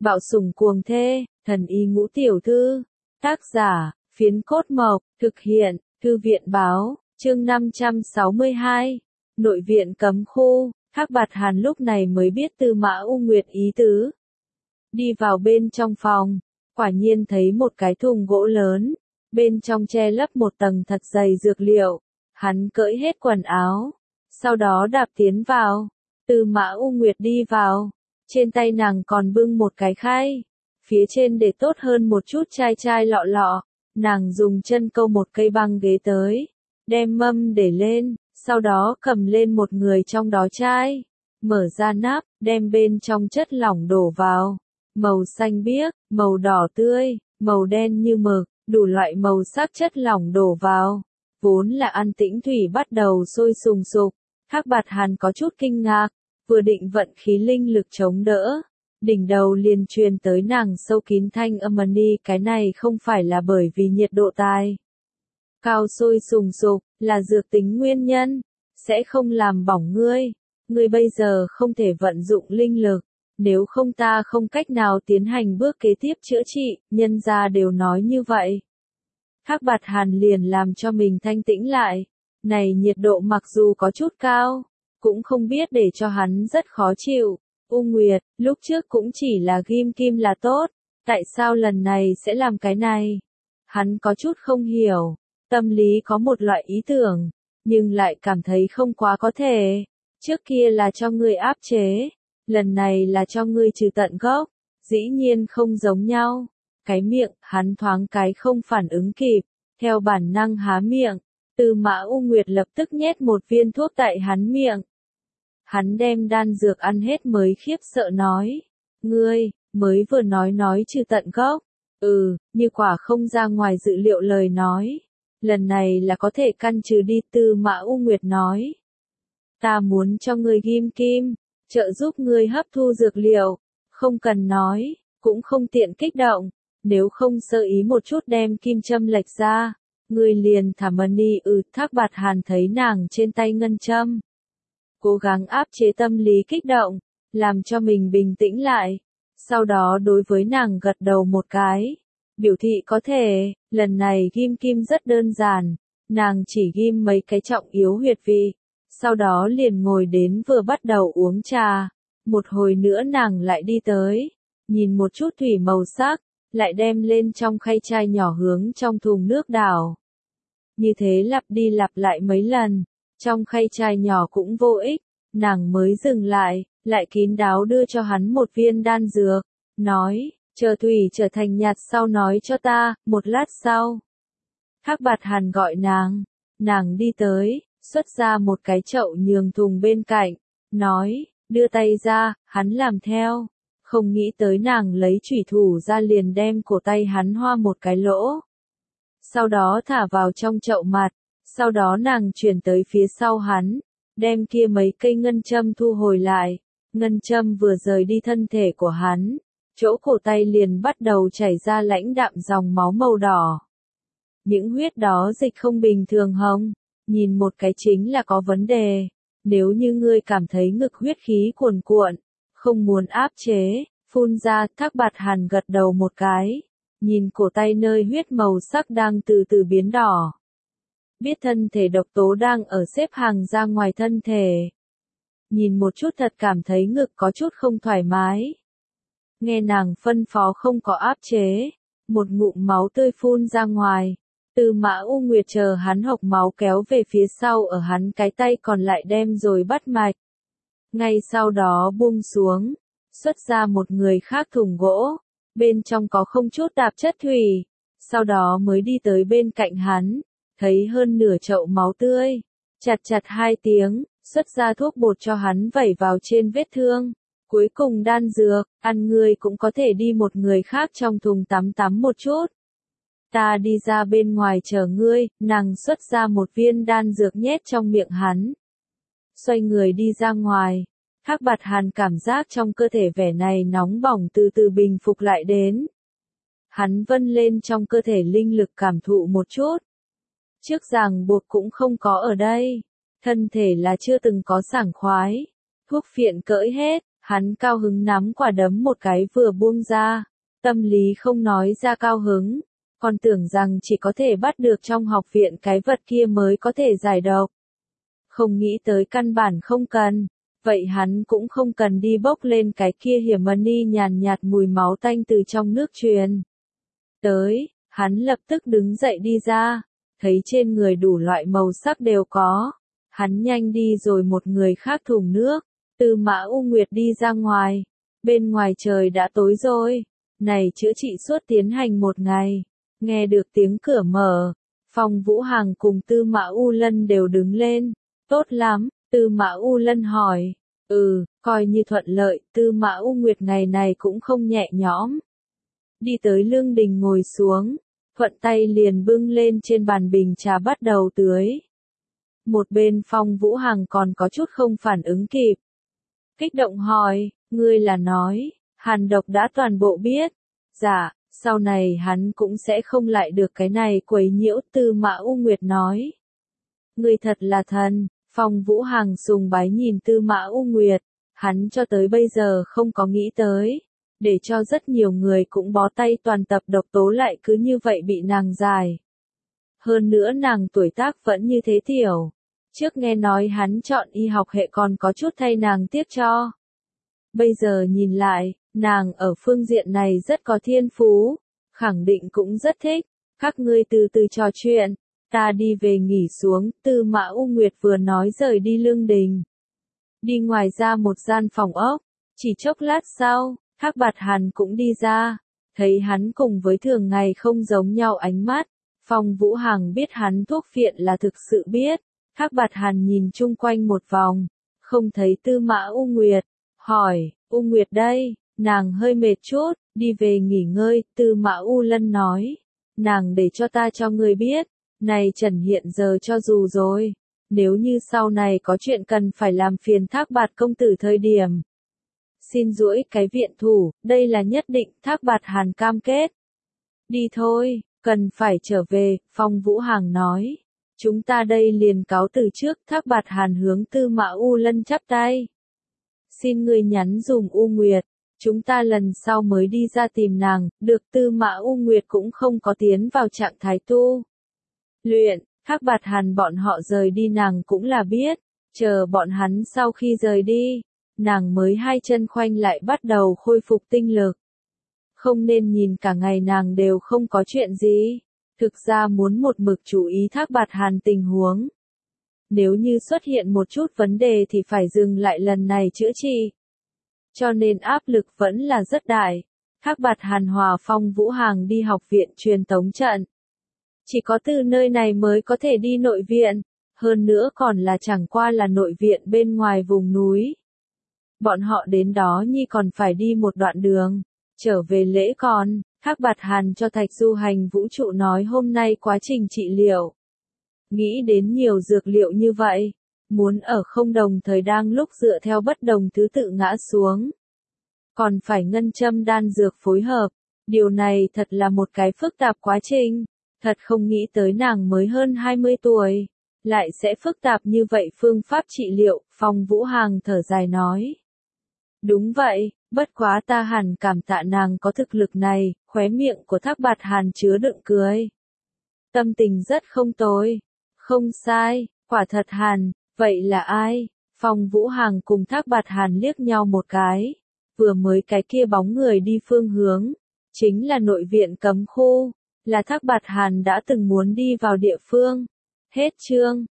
Bạo sủng cuồng thê, thần y ngũ tiểu thư. Tác giả, Phiến Cốt Mộc, thực hiện, Thư viện báo, chương 562. Nội viện cấm khu, Thác Bạt Hàn lúc này mới biết Tư Mã U Nguyệt ý tứ. Đi vào bên trong phòng, quả nhiên thấy một cái thùng gỗ lớn, bên trong che lấp một tầng thật dày dược liệu. Hắn cởi hết quần áo, sau đó đạp tiến vào. Tư Mã U Nguyệt đi vào, trên tay nàng còn bưng một cái khay, phía trên để tốt hơn một chút chai chai lọ lọ. Nàng dùng chân câu một cây băng ghế tới, đem mâm để lên, sau đó cầm lên một người trong đó chai, mở ra nắp, đem bên trong chất lỏng đổ vào. Màu xanh biếc, màu đỏ tươi, màu đen như mực, đủ loại màu sắc chất lỏng đổ vào. Vốn là an tĩnh thủy bắt đầu sôi sùng sục. Thác Bạt Hàn có chút kinh ngạc, vừa định vận khí linh lực chống đỡ, đỉnh đầu liền truyền tới nàng sâu kín thanh âm ni, cái này không phải là bởi vì nhiệt độ tài cao sôi sùng sục, là dược tính nguyên nhân, sẽ không làm bỏng ngươi. Ngươi bây giờ không thể vận dụng linh lực, nếu không ta không cách nào tiến hành bước kế tiếp chữa trị, nhân gia đều nói như vậy. Thác Bạt Hàn liền làm cho mình thanh tĩnh lại, này nhiệt độ mặc dù có chút cao, cũng không biết để cho hắn rất khó chịu. U Nguyệt, lúc trước cũng chỉ là ghim kim là tốt, tại sao lần này sẽ làm cái này? Hắn có chút không hiểu, tâm lý có một loại ý tưởng, nhưng lại cảm thấy không quá có thể. Trước kia là cho ngươi áp chế, lần này là cho ngươi trừ tận gốc, dĩ nhiên không giống nhau. Cái miệng, hắn thoáng cái không phản ứng kịp, theo bản năng há miệng. Tư Mã U Nguyệt lập tức nhét một viên thuốc tại hắn miệng. Hắn đem đan dược ăn hết mới khiếp sợ nói. Ngươi, mới vừa nói trừ tận gốc. Như quả không ra ngoài dự liệu lời nói. Lần này là có thể căn trừ đi, Tư Mã U Nguyệt nói. Ta muốn cho ngươi ghim kim, trợ giúp ngươi hấp thu dược liệu. Không cần nói, cũng không tiện kích động. Nếu không sơ ý một chút đem kim châm lệch ra, ngươi liền thả money. Thác Bạt Hàn thấy nàng trên tay ngân châm, cố gắng áp chế tâm lý kích động, làm cho mình bình tĩnh lại. Sau đó đối với nàng gật đầu một cái, biểu thị có thể. Lần này ghim kim rất đơn giản, nàng chỉ ghim mấy cái trọng yếu huyệt vị, sau đó liền ngồi đến vừa bắt đầu uống trà. Một hồi nữa nàng lại đi tới, nhìn một chút thủy màu sắc, lại đem lên trong khay chai nhỏ hướng trong thùng nước đảo. Như thế lặp đi lặp lại mấy lần, trong khay chai nhỏ cũng vô ích, nàng mới dừng lại, lại kín đáo đưa cho hắn một viên đan dược, nói, chờ thủy trở thành nhạt sau nói cho ta. Một lát sau, Thác Bạt Hàn gọi nàng đi tới, xuất ra một cái chậu nhường thùng bên cạnh, nói, đưa tay ra. Hắn làm theo, không nghĩ tới nàng lấy chủy thủ ra liền đem cổ tay hắn hoa một cái lỗ. Sau đó thả vào trong chậu mặt, sau đó nàng chuyển tới phía sau hắn, đem kia mấy cây ngân châm thu hồi lại. Ngân châm vừa rời đi thân thể của hắn, chỗ cổ tay liền bắt đầu chảy ra lãnh đạm dòng máu màu đỏ. Những huyết đó dịch không bình thường hông, nhìn một cái chính là có vấn đề. Nếu như ngươi cảm thấy ngực huyết khí cuồn cuộn, không muốn áp chế, phun ra. Thác Bạt Hàn gật đầu một cái, nhìn cổ tay nơi huyết màu sắc đang từ từ biến đỏ. Biết thân thể độc tố đang ở xếp hàng ra ngoài thân thể. Nhìn một chút thật cảm thấy ngực có chút không thoải mái. Nghe nàng phân phó không có áp chế, một ngụm máu tươi phun ra ngoài. Tư Mã U Nguyệt chờ hắn hộc máu kéo về phía sau ở hắn cái tay còn lại đem rồi bắt mạch. Ngay sau đó buông xuống, xuất ra một người khác thùng gỗ, bên trong có không chút tạp chất thủy, sau đó mới đi tới bên cạnh hắn, thấy hơn nửa chậu máu tươi, chặt 2 tiếng, xuất ra thuốc bột cho hắn vẩy vào trên vết thương. Cuối cùng đan dược, ăn ngươi cũng có thể đi một người khác trong thùng tắm một chút. Ta đi ra bên ngoài chờ ngươi. Nàng xuất ra một viên đan dược nhét trong miệng hắn. Xoay người đi ra ngoài. Thác Bạt Hàn cảm giác trong cơ thể vẻ này nóng bỏng từ từ bình phục lại đến. Hắn vân lên trong cơ thể linh lực cảm thụ một chút. Trước ràng buộc cũng không có ở đây. Thân thể là chưa từng có sảng khoái. Thuốc phiện cởi hết, Hắn cao hứng nắm quả đấm một cái vừa buông ra, tâm lý không nói ra cao hứng, còn tưởng rằng chỉ có thể bắt được trong học viện cái vật kia mới có thể giải độc. Không nghĩ tới căn bản không cần, vậy hắn cũng không cần đi bốc lên cái kia hiểm ni nhàn nhạt mùi máu tanh từ trong nước truyền tới, hắn lập tức đứng dậy đi ra, thấy trên người đủ loại màu sắc đều có, hắn nhanh đi rồi một người khác thùng nước, Tư Mã U Nguyệt đi ra ngoài, bên ngoài trời đã tối rồi, này chữa trị suốt tiến hành một ngày, nghe được tiếng cửa mở, Phong Vũ Hằng cùng Tư Mã U Lân đều đứng lên, tốt lắm, Tư Mã U Lân hỏi, coi như thuận lợi, Tư Mã U Nguyệt ngày này cũng không nhẹ nhõm. Đi tới lương đình ngồi xuống, thuận tay liền bưng lên trên bàn bình trà bắt đầu tưới. Một bên Phong Vũ Hằng còn có chút không phản ứng kịp. Kích động hỏi, ngươi là nói, hàn độc đã toàn bộ biết. Dạ, sau này hắn cũng sẽ không lại được cái này quấy nhiễu, Tư Mã U Nguyệt nói. Ngươi thật là thần, Phong Vũ Hằng sùng bái nhìn Tư Mã U Nguyệt, hắn cho tới bây giờ không có nghĩ tới, để cho rất nhiều người cũng bó tay toàn tập độc tố lại cứ như vậy bị nàng giải. Hơn nữa nàng tuổi tác vẫn như thế tiểu. Trước nghe nói hắn chọn y học hệ còn có chút thay nàng tiếc cho. Bây giờ nhìn lại, nàng ở phương diện này rất có thiên phú, khẳng định cũng rất thích. Các ngươi từ từ trò chuyện, ta đi về nghỉ xuống, Tư Mã U Nguyệt vừa nói rời đi lương đình. Đi ngoài ra một gian phòng ốc, chỉ chốc lát sau, Thác Bạt Hàn cũng đi ra, thấy hắn cùng với thường ngày không giống nhau ánh mắt, Phong Vũ Hằng biết hắn thuốc phiện là thực sự biết. Thác Bạt Hàn nhìn chung quanh một vòng, không thấy Tư Mã U Nguyệt, hỏi, U Nguyệt đây, nàng hơi mệt chút, đi về nghỉ ngơi, Tư Mã U Lân nói, nàng để cho ta cho ngươi biết, này Trần hiện giờ cho dù rồi, nếu như sau này có chuyện cần phải làm phiền Thác Bạt công tử thời điểm. Xin duỗi cái viện thủ, đây là nhất định, Thác Bạt Hàn cam kết. Đi thôi, cần phải trở về, Phong Vũ Hằng nói. Chúng ta đây liền cáo từ trước, Thác Bạt Hàn hướng Tư Mã U Lân chắp tay. Xin ngươi nhắn dùm U Nguyệt, chúng ta lần sau mới đi ra tìm nàng, được Tư Mã U Nguyệt cũng không có tiến vào trạng thái tu. Luyện, Thác Bạt Hàn bọn họ rời đi nàng cũng là biết, chờ bọn hắn sau khi rời đi, nàng mới hai chân khoanh lại bắt đầu khôi phục tinh lực. Không nên nhìn cả ngày nàng đều không có chuyện gì. Thực ra muốn một mực chú ý Thác Bạt Hàn tình huống. Nếu như xuất hiện một chút vấn đề thì phải dừng lại lần này chữa trị. Cho nên áp lực vẫn là rất đại. Thác Bạt Hàn hòa Phong Vũ Hằng đi học viện truyền tống trận. Chỉ có từ nơi này mới có thể đi nội viện. Hơn nữa còn là chẳng qua là nội viện bên ngoài vùng núi. Bọn họ đến đó nhi còn phải đi một đoạn đường. Trở về lễ còn. Thác Bạt Hàn cho Thạch Du Hành Vũ trụ nói hôm nay quá trình trị liệu. Nghĩ đến nhiều dược liệu như vậy, muốn ở không đồng thời đang lúc dựa theo bất đồng thứ tự ngã xuống. Còn phải ngân châm đan dược phối hợp, điều này thật là một cái phức tạp quá trình, thật không nghĩ tới nàng mới hơn 20 tuổi, lại sẽ phức tạp như vậy phương pháp trị liệu, Phong Vũ Hằng thở dài nói. Đúng vậy, bất quá ta hẳn cảm tạ nàng có thực lực này, khóe miệng của Thác Bạt Hàn chứa đựng cười. Tâm tình rất không tồi. Không sai, quả thật Hàn, vậy là ai? Phong Vũ Hằng cùng Thác Bạt Hàn liếc nhau một cái. Vừa mới cái kia bóng người đi phương hướng. Chính là nội viện cấm khu. Là Thác Bạt Hàn đã từng muốn đi vào địa phương. Hết chương.